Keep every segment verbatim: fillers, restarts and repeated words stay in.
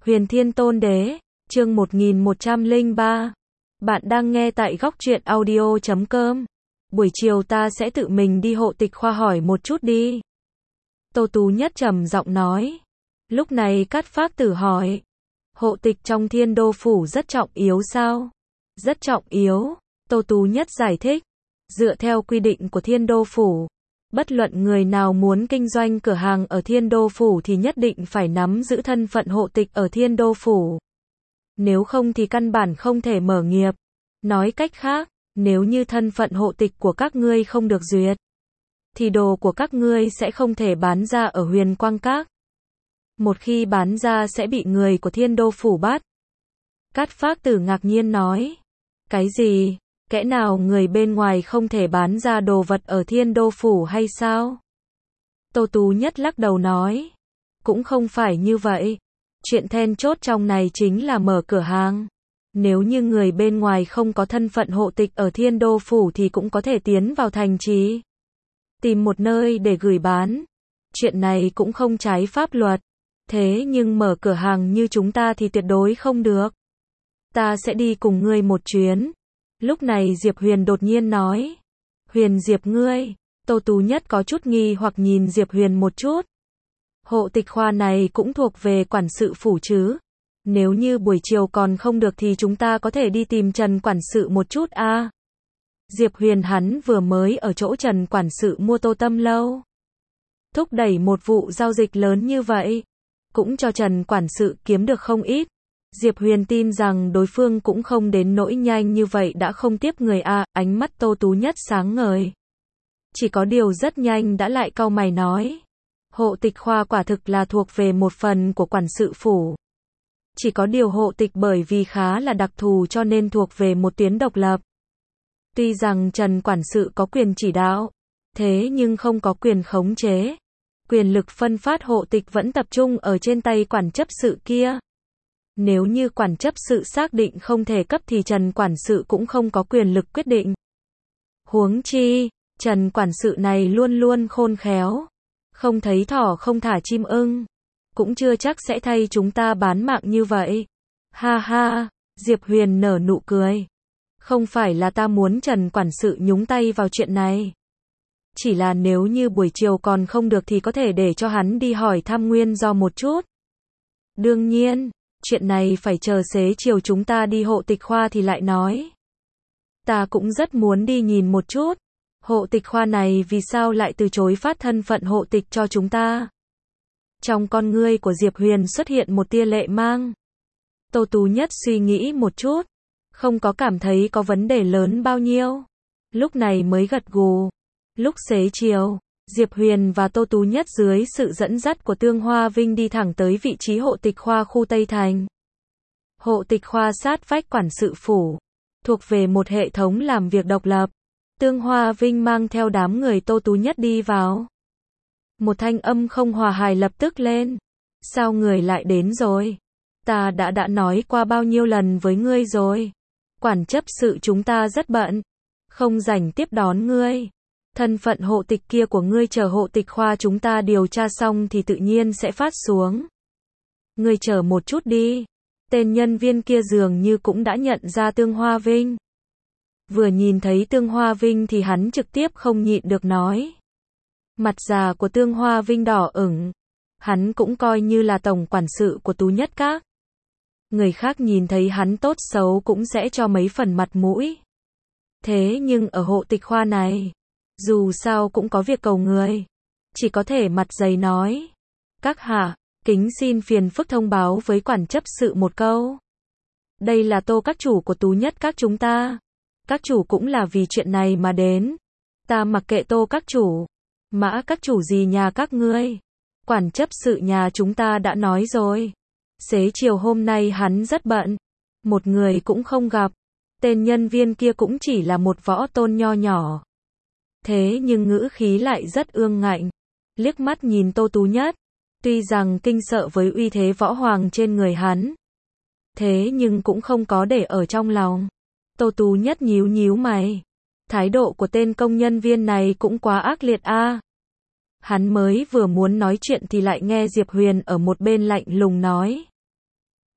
Huyền Thiên Tôn Đế, chương một nghìn một trăm lẻ ba. Bạn đang nghe tại góc truyện audio chấm com. Buổi chiều ta sẽ tự mình đi hộ tịch khoa hỏi một chút đi. Tô Tú Nhất trầm giọng nói. Lúc này Cát Phác Tử hỏi. Hộ tịch trong Thiên Đô Phủ rất trọng yếu sao? Rất trọng yếu, Tô Tú Nhất giải thích. Dựa theo quy định của Thiên Đô Phủ, bất luận người nào muốn kinh doanh cửa hàng ở Thiên Đô Phủ thì nhất định phải nắm giữ thân phận hộ tịch ở Thiên Đô Phủ. Nếu không thì căn bản không thể mở nghiệp. Nói cách khác, nếu như thân phận hộ tịch của các ngươi không được duyệt, thì đồ của các ngươi sẽ không thể bán ra ở Huyền Quang Các. Một khi bán ra sẽ bị người của Thiên Đô Phủ bắt. Cát Phác Tử ngạc nhiên nói. Cái gì? Kẻ nào người bên ngoài không thể bán ra đồ vật ở Thiên Đô Phủ hay sao? Tô Tú Nhất lắc đầu nói. Cũng không phải như vậy. Chuyện then chốt trong này chính là mở cửa hàng. Nếu như người bên ngoài không có thân phận hộ tịch ở Thiên Đô Phủ thì cũng có thể tiến vào thành trì, tìm một nơi để gửi bán. Chuyện này cũng không trái pháp luật. Thế nhưng mở cửa hàng như chúng ta thì tuyệt đối không được. Ta sẽ đi cùng ngươi một chuyến. Lúc này Diệp Huyền đột nhiên nói. Huyền Diệp ngươi. Tô Tú Nhất có chút nghi hoặc nhìn Diệp Huyền một chút. Hộ tịch khoa này cũng thuộc về quản sự phủ chứ. Nếu như buổi chiều còn không được thì chúng ta có thể đi tìm Trần quản sự một chút a. À? Diệp Huyền hắn vừa mới ở chỗ Trần quản sự mua Tô Tâm lâu. Thúc đẩy một vụ giao dịch lớn như vậy, cũng cho Trần quản sự kiếm được không ít. Diệp Huyền tin rằng đối phương cũng không đến nỗi nhanh như vậy đã không tiếp người a. À, ánh mắt Tô Tú Nhất sáng ngời. Chỉ có điều rất nhanh đã lại cau mày nói. Hộ tịch khoa quả thực là thuộc về một phần của quản sự phủ. Chỉ có điều hộ tịch bởi vì khá là đặc thù cho nên thuộc về một tuyến độc lập. Tuy rằng Trần quản sự có quyền chỉ đạo, thế nhưng không có quyền khống chế. Quyền lực phân phát hộ tịch vẫn tập trung ở trên tay quản chấp sự kia. Nếu như quản chấp sự xác định không thể cấp thì Trần quản sự cũng không có quyền lực quyết định. Huống chi, Trần quản sự này luôn luôn khôn khéo. Không thấy thỏ không thả chim ưng. Cũng chưa chắc sẽ thay chúng ta bán mạng như vậy. Ha ha, Diệp Huyền nở nụ cười. Không phải là ta muốn Trần quản sự nhúng tay vào chuyện này. Chỉ là nếu như buổi chiều còn không được thì có thể để cho hắn đi hỏi thăm nguyên do một chút. Đương nhiên, chuyện này phải chờ xế chiều chúng ta đi hộ tịch khoa thì lại nói. Ta cũng rất muốn đi nhìn một chút. Hộ tịch khoa này vì sao lại từ chối phát thân phận hộ tịch cho chúng ta? Trong con ngươi của Diệp Huyền xuất hiện một tia lệ mang. Tô Tú Nhất suy nghĩ một chút, không có cảm thấy có vấn đề lớn bao nhiêu. Lúc này mới gật gù. Lúc xế chiều, Diệp Huyền và Tô Tú Nhất dưới sự dẫn dắt của Tương Hoa Vinh đi thẳng tới vị trí hộ tịch khoa khu Tây Thành. Hộ tịch khoa sát vách quản sự phủ, thuộc về một hệ thống làm việc độc lập. Tương Hoa Vinh mang theo đám người Tô Tú Nhất đi vào. Một thanh âm không hòa hài lập tức lên. Sao người lại đến rồi? Ta đã đã nói qua bao nhiêu lần với ngươi rồi. Quản chấp sự chúng ta rất bận, không rảnh tiếp đón ngươi. Thân phận hộ tịch kia của ngươi chờ hộ tịch khoa chúng ta điều tra xong thì tự nhiên sẽ phát xuống. Ngươi chờ một chút đi. Tên nhân viên kia dường như cũng đã nhận ra Tương Hoa Vinh. Vừa nhìn thấy Tương Hoa Vinh thì hắn trực tiếp không nhịn được nói. Mặt già của Tương Hoa Vinh đỏ ửng. Hắn cũng coi như là tổng quản sự của Tú Nhất Các. Người khác nhìn thấy hắn tốt xấu cũng sẽ cho mấy phần mặt mũi. Thế nhưng ở hộ tịch khoa này, dù sao cũng có việc cầu người. Chỉ có thể mặt dày nói. Các hạ, kính xin phiền phức thông báo với quản chấp sự một câu. Đây là Tô các chủ của Tú Nhất Các chúng ta. Các chủ cũng là vì chuyện này mà đến. Ta mặc kệ Tô các chủ. Mã các chủ gì nhà các ngươi. Quản chấp sự nhà chúng ta đã nói rồi. Xế chiều hôm nay hắn rất bận. Một người cũng không gặp. Tên nhân viên kia cũng chỉ là một võ tôn nho nhỏ. Thế nhưng ngữ khí lại rất ương ngạnh. Liếc mắt nhìn Tô Tú Nhất. Tuy rằng kinh sợ với uy thế võ hoàng trên người hắn. Thế nhưng cũng không có để ở trong lòng. Tô Tú Nhất nhíu nhíu mày. Thái độ của tên công nhân viên này cũng quá ác liệt a. À. Hắn mới vừa muốn nói chuyện thì lại nghe Diệp Huyền ở một bên lạnh lùng nói.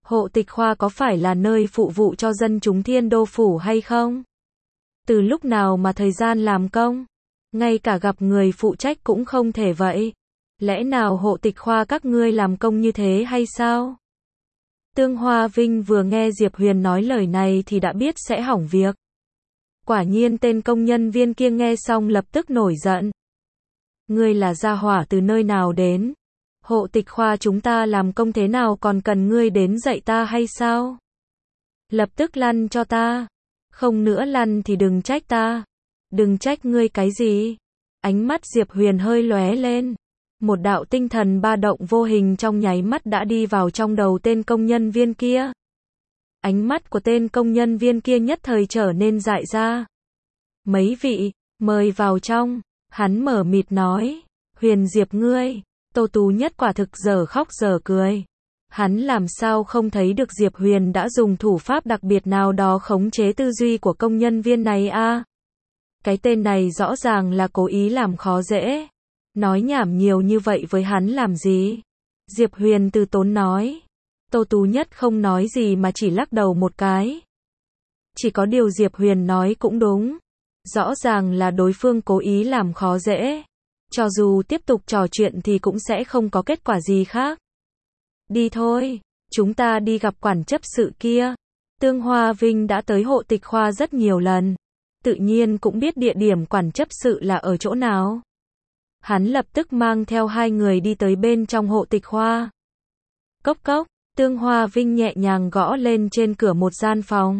hộ tịch khoa có phải là nơi phụ vụ cho dân chúng Thiên Đô Phủ hay không? Từ lúc nào mà thời gian làm công? Ngay cả gặp người phụ trách cũng không thể vậy. Lẽ nào hộ tịch khoa các ngươi làm công như thế hay sao? Tương Hoa Vinh vừa nghe Diệp Huyền nói lời này thì đã biết sẽ hỏng việc. Quả nhiên tên công nhân viên kia nghe xong lập tức nổi giận. Ngươi là gia hỏa từ nơi nào đến? Hộ tịch khoa chúng ta làm công thế nào còn cần ngươi đến dạy ta hay sao? Lập tức lăn cho ta. Không nữa lăn thì đừng trách ta. Đừng trách ngươi cái gì? Ánh mắt Diệp Huyền hơi lóe lên. Một đạo tinh thần ba động vô hình trong nháy mắt đã đi vào trong đầu tên công nhân viên kia. Ánh mắt của tên công nhân viên kia nhất thời trở nên dại ra. Mấy vị, mời vào trong. Hắn mở mịt nói. Huyền Diệp ngươi. Tô Tú Nhất quả thực giờ khóc giờ cười. Hắn làm sao không thấy được Diệp Huyền đã dùng thủ pháp đặc biệt nào đó khống chế tư duy của công nhân viên này a? À? Cái tên này rõ ràng là cố ý làm khó dễ. Nói nhảm nhiều như vậy với hắn làm gì? Diệp Huyền từ tốn nói. Tô Tú Nhất không nói gì mà chỉ lắc đầu một cái. Chỉ có điều Diệp Huyền nói cũng đúng. Rõ ràng là đối phương cố ý làm khó dễ. Cho dù tiếp tục trò chuyện thì cũng sẽ không có kết quả gì khác. Đi thôi, chúng ta đi gặp quản chấp sự kia. Tương Hoa Vinh đã tới hộ tịch khoa rất nhiều lần. Tự nhiên cũng biết địa điểm quản chấp sự là ở chỗ nào. Hắn lập tức mang theo hai người đi tới bên trong hộ tịch khoa. Cốc cốc, Tương Hoa Vinh nhẹ nhàng gõ lên trên cửa một gian phòng.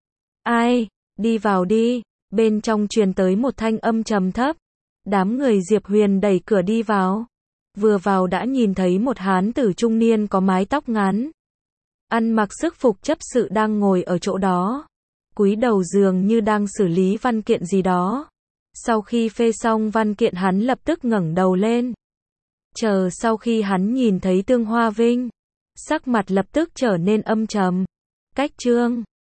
Ai, đi vào đi, bên trong truyền tới một thanh âm trầm thấp. Đám người Diệp Huyền đẩy cửa đi vào. Vừa vào đã nhìn thấy một hán tử trung niên có mái tóc ngắn. Ăn mặc sức phục chấp sự đang ngồi ở chỗ đó. Cúi đầu dường như đang xử lý văn kiện gì đó. Sau khi phê xong văn kiện hắn lập tức ngẩng đầu lên. Chờ sau khi hắn nhìn thấy Tương Hoa Vinh. Sắc mặt lập tức trở nên âm trầm. Cách chương